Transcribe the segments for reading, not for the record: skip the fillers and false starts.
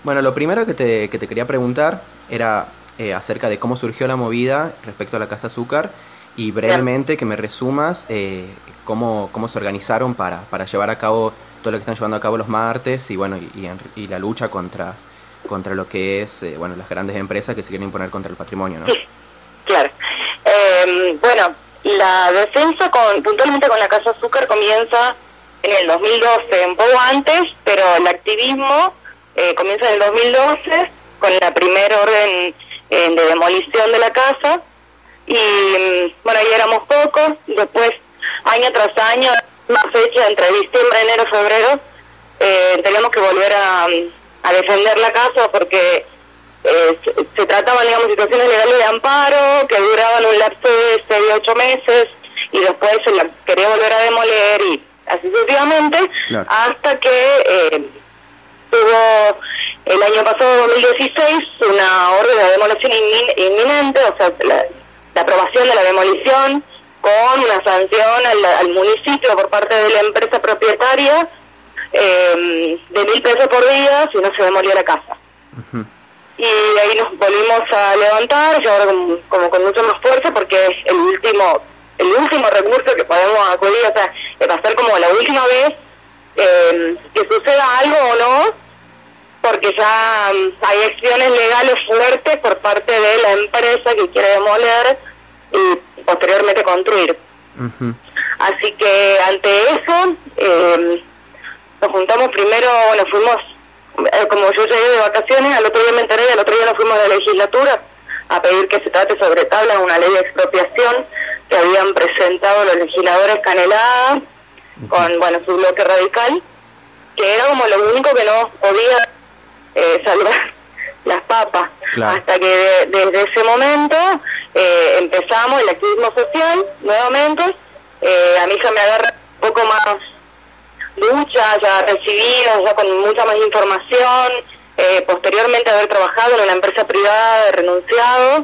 Bueno, lo primero que te quería preguntar era acerca de cómo surgió la movida respecto a la Casa Azúcar y brevemente que me resumas cómo se organizaron para llevar a cabo todo lo que están llevando a cabo los martes y bueno y la lucha contra lo que es bueno las grandes empresas que se quieren imponer contra el patrimonio, ¿no? Claro. Bueno, la defensa puntualmente con la Casa Azúcar comienza en el 2012, un poco antes, pero el activismo comienza en el 2012 con la primera orden de demolición de la casa y bueno, ahí éramos pocos, después año tras año, una fecha entre diciembre, enero, febrero, teníamos que volver a defender la casa porque se trataban, digamos, situaciones legales de amparo que duraban un lapso de 6 a 8 meses y después se la quería volver a demoler y así sucesivamente, claro. Hasta que tuvo el año pasado, 2016, una orden de demolición inminente, o sea, la aprobación de la demolición con una sanción al municipio por parte de la empresa propietaria de 1.000 pesos por día si no se demolía la casa. Uh-huh. Y ahí nos volvimos a levantar, y ahora como con mucha más fuerza, porque es el último recurso que podemos acudir, o sea, va a ser como la última vez que suceda algo o no, porque ya hay acciones legales fuertes por parte de la empresa que quiere demoler y posteriormente construir. Uh-huh. Así que ante eso nos juntamos primero, bueno, fuimos, como yo llegué de vacaciones, al otro día me enteré, al otro día nos fuimos de la legislatura a pedir que se trate sobre tabla una ley de expropiación que habían presentado los legisladores Canelada con, bueno, su bloque radical, que era como lo único que no podía salvar las papas. Claro. Hasta que desde ese momento empezamos el activismo social nuevamente. A mí ya me agarra un poco más lucha, ya recibida, ya con mucha más información, posteriormente haber trabajado en una empresa privada, de renunciado.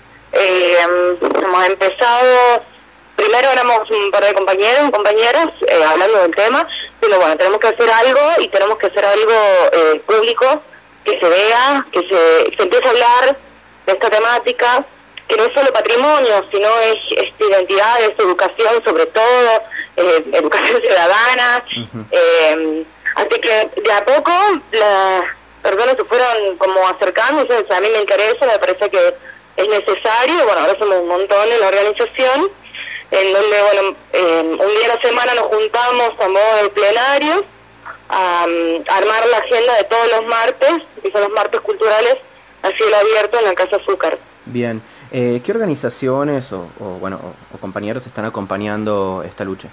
Hemos empezado, primero éramos un par de compañeros y compañeras hablando del tema, pero bueno, tenemos que hacer algo y tenemos que hacer algo público, que se vea, que se empiece a hablar de esta temática, que no es solo patrimonio, sino es identidad, es educación sobre todo, educación ciudadana. Uh-huh. Así que de a poco las personas se fueron como acercando, entonces a mí me interesa, me parece que es necesario, bueno, ahora somos un montón en la organización, en donde, bueno, un día a la semana nos juntamos a modo de plenario a armar la agenda de todos los martes, que son los martes culturales a cielo abierto en la Casa Azúcar. Bien, ¿qué organizaciones o compañeros están acompañando esta lucha?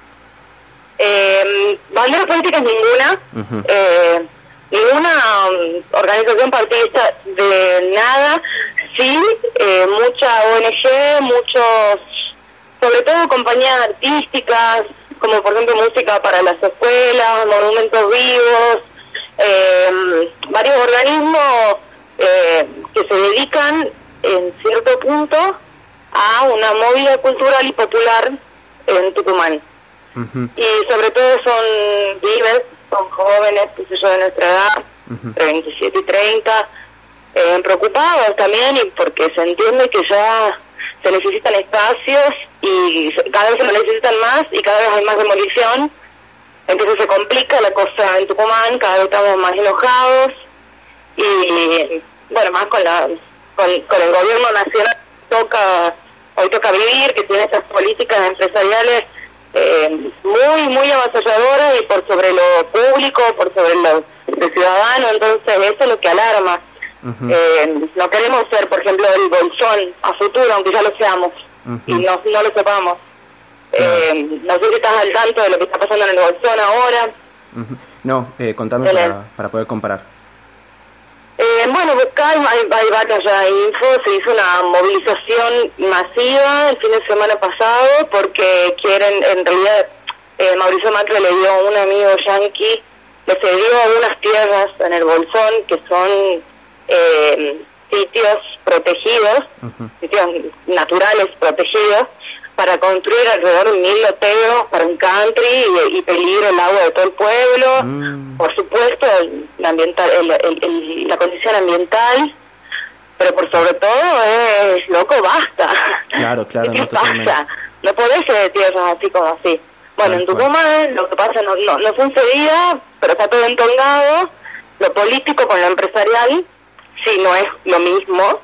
Banderas políticas ninguna, uh-huh. Ninguna organización partidista de nada, sí, mucha ONG, muchos, sobre todo compañías artísticas, como por ejemplo música para las escuelas, monumentos vivos, varios organismos que se dedican en cierto punto a una movida cultural y popular en Tucumán. Uh-huh. Y sobre todo son pibes, son jóvenes, qué sé yo, de nuestra edad, uh-huh. entre 27 y 30, preocupados también, y porque se entiende que ya se necesitan espacios y cada vez se necesitan más y cada vez hay más demolición, entonces se complica la cosa en Tucumán, cada vez estamos más enojados y bueno, más con el gobierno nacional hoy toca vivir, que tiene estas políticas empresariales muy avasalladoras y por sobre lo público, por sobre lo ciudadano, entonces eso es lo que alarma. Uh-huh. No queremos ser, por ejemplo, el bolsón a futuro, aunque ya lo seamos, uh-huh. y no lo sepamos. Uh-huh. No sé si estás al tanto de lo que está pasando en el bolsón ahora. Uh-huh. No, contame para poder comparar. Bueno, acá hay varias ya info, se hizo una movilización masiva el fin de semana pasado porque quieren, en realidad, Mauricio Macri le dio a un amigo yanqui, le cedió unas tierras en el Bolsón que son sitios protegidos, uh-huh. sitios naturales protegidos, para construir alrededor de 1.000 loteos para un country y peligro el agua de todo el pueblo. Por supuesto, la condición ambiental, pero por sobre todo es, loco, basta. Claro, ¿Qué no, pasa? No podés ser tierras así como así. Bueno, en Tucumán lo que pasa no sucedía, pero está todo entongado. Lo político con lo empresarial, sí, no es lo mismo.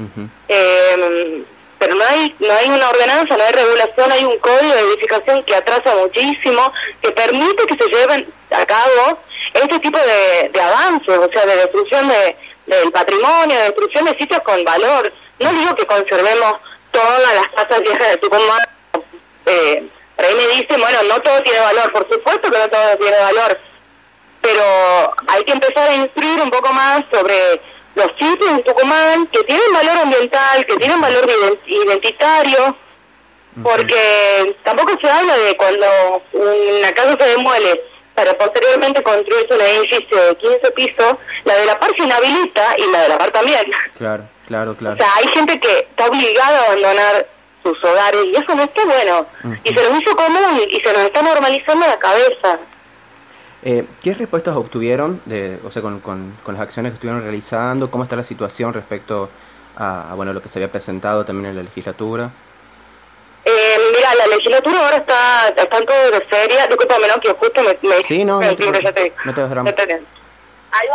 Pero no hay una ordenanza, no hay regulación, hay un código de edificación que atrasa muchísimo, que permite que se lleven a cabo este tipo de avances, o sea, de destrucción del patrimonio, de destrucción de sitios con valor. No digo que conservemos todas las casas viejas de Tucumán. Por ahí me dicen, bueno, no todo tiene valor. Por supuesto que no todo tiene valor, pero hay que empezar a instruir un poco más sobre los sitios en Tucumán que tienen valor ambiental, que tienen valor identitario, porque tampoco se habla de cuando una casa se demuele para posteriormente construirse un edificio de 15 pisos, la de la par se inhabilita y la de la par también. Claro. O sea, hay gente que está obligada a abandonar sus hogares y eso no está bueno. Y se nos hizo común y se nos está normalizando la cabeza. ¿Qué respuestas obtuvieron con las acciones que estuvieron realizando? ¿Cómo está la situación respecto a lo que se había presentado también en la legislatura? Mira, la legislatura ahora está en todo de feria. Discúlpame, ¿no? Que justo me sí, no te das drama. Ahí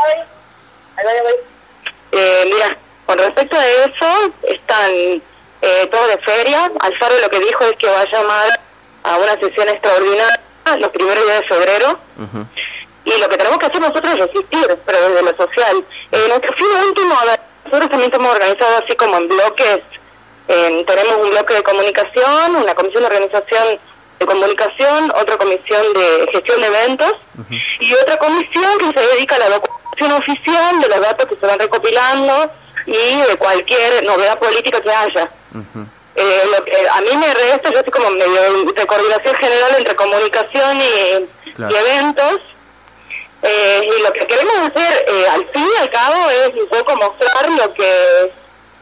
voy. Mira, con respecto a eso, están todos de feria. Alfaro lo que dijo es que va a llamar a una sesión extraordinaria los primeros días de febrero. Y lo que tenemos que hacer nosotros es resistir, pero desde lo social. Nuestro fin último, nosotros también estamos organizados así como en bloques. Tenemos un bloque de comunicación, una comisión de organización de comunicación, otra comisión de gestión de eventos y otra comisión que se dedica a la documentación oficial de los datos que se van recopilando y de cualquier novedad política que haya. Lo que a mí me resta, yo estoy como medio de coordinación general entre comunicación y eventos, y lo que queremos hacer al fin y al cabo es un poco mostrar lo que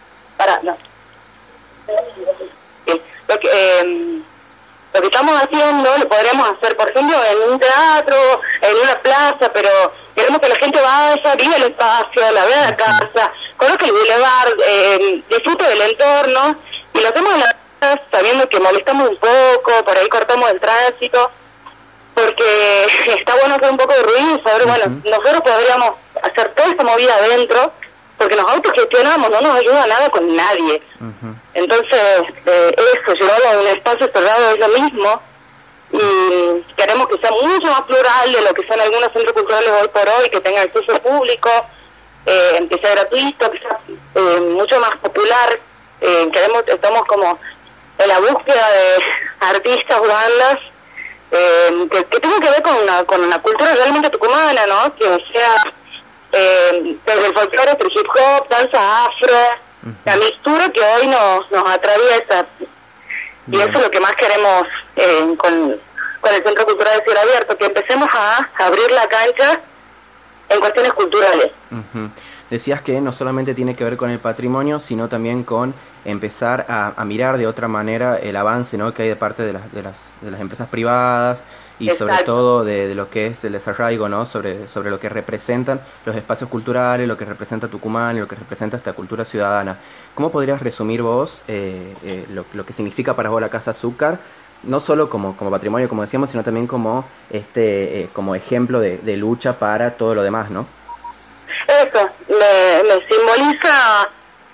lo que estamos haciendo lo podremos hacer, por ejemplo, en un teatro, en una plaza, pero queremos que la gente vaya, vive el espacio, la vea la casa, conozca el boulevard, disfrute del entorno, y lo hacemos en la casa sabiendo que molestamos un poco, por ahí cortamos el tránsito, porque está bueno hacer un poco de ruido y saber, bueno, nosotros podríamos hacer toda esta movida adentro, porque nos autogestionamos, no nos ayuda nada con nadie. Entonces, eso, llevarlo a un espacio cerrado es lo mismo, y queremos que sea mucho más plural de lo que son algunos centros culturales hoy por hoy, que tenga acceso público, que sea gratuito, que sea mucho más popular. Estamos como en la búsqueda de artistas, bandas, que tengan que ver con una cultura realmente tucumana, ¿no? Que sea desde el folclore, el hip hop, danza afro, la mixtura que hoy nos atraviesa. Y eso es lo que más queremos con el Centro Cultural de Cielo Abierto, que empecemos a abrir la cancha en cuestiones culturales. Decías que no solamente tiene que ver con el patrimonio, sino también con empezar a mirar de otra manera el avance, ¿no?, que hay de parte de las empresas privadas y sobre todo de lo que es el desarraigo, ¿no?, sobre lo que representan los espacios culturales, lo que representa Tucumán y lo que representa esta cultura ciudadana. ¿Cómo podrías resumir vos lo que significa para vos la Casa Azúcar, no solo como patrimonio, como decíamos, sino también como ejemplo de lucha para todo lo demás, ¿no? Eso, me simboliza,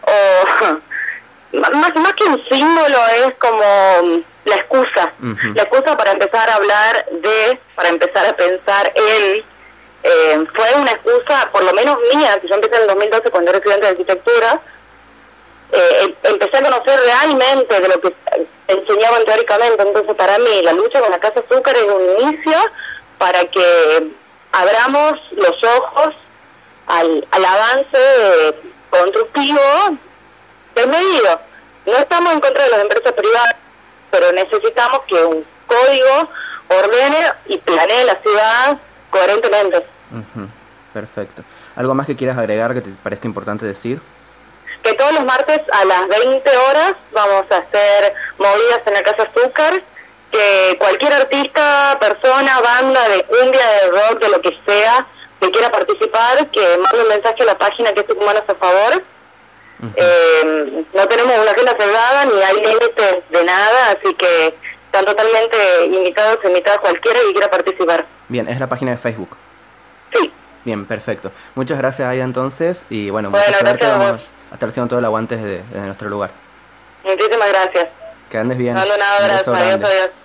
más que un símbolo, es como la excusa, la excusa para empezar a hablar para empezar a pensar fue una excusa, por lo menos mía, que yo empecé en el 2012 cuando era estudiante de arquitectura, empecé a conocer realmente de lo que enseñaban teóricamente. Entonces, para mí, la lucha con la Casa Azúcar es un inicio para que abramos los ojos al avance constructivo desmedido. No estamos en contra de las empresas privadas, pero necesitamos que un código ordene y planee la ciudad coherentemente. Perfecto. ¿Algo más que quieras agregar que te parezca importante decir? Que todos los martes a las 20 horas vamos a hacer movidas en la Casa Azúcar, que cualquier artista, persona, banda de cumbia, de rock, de lo que sea, que quiera participar, que mande un mensaje a la página que es Tucumanos a Favor. No tenemos una agenda cerrada, ni hay límites de nada, así que están totalmente invitadas cualquiera que quiera participar. Bien, es la página de Facebook. Sí. Bien, perfecto. Muchas gracias, Aida, entonces, y bueno, Bueno, mucha suerte, gracias a vamos a estar haciendo todo el aguante desde nuestro lugar. Muchísimas gracias. Que andes bien. Mando un Un beso abrazo, adiós, grande. adiós.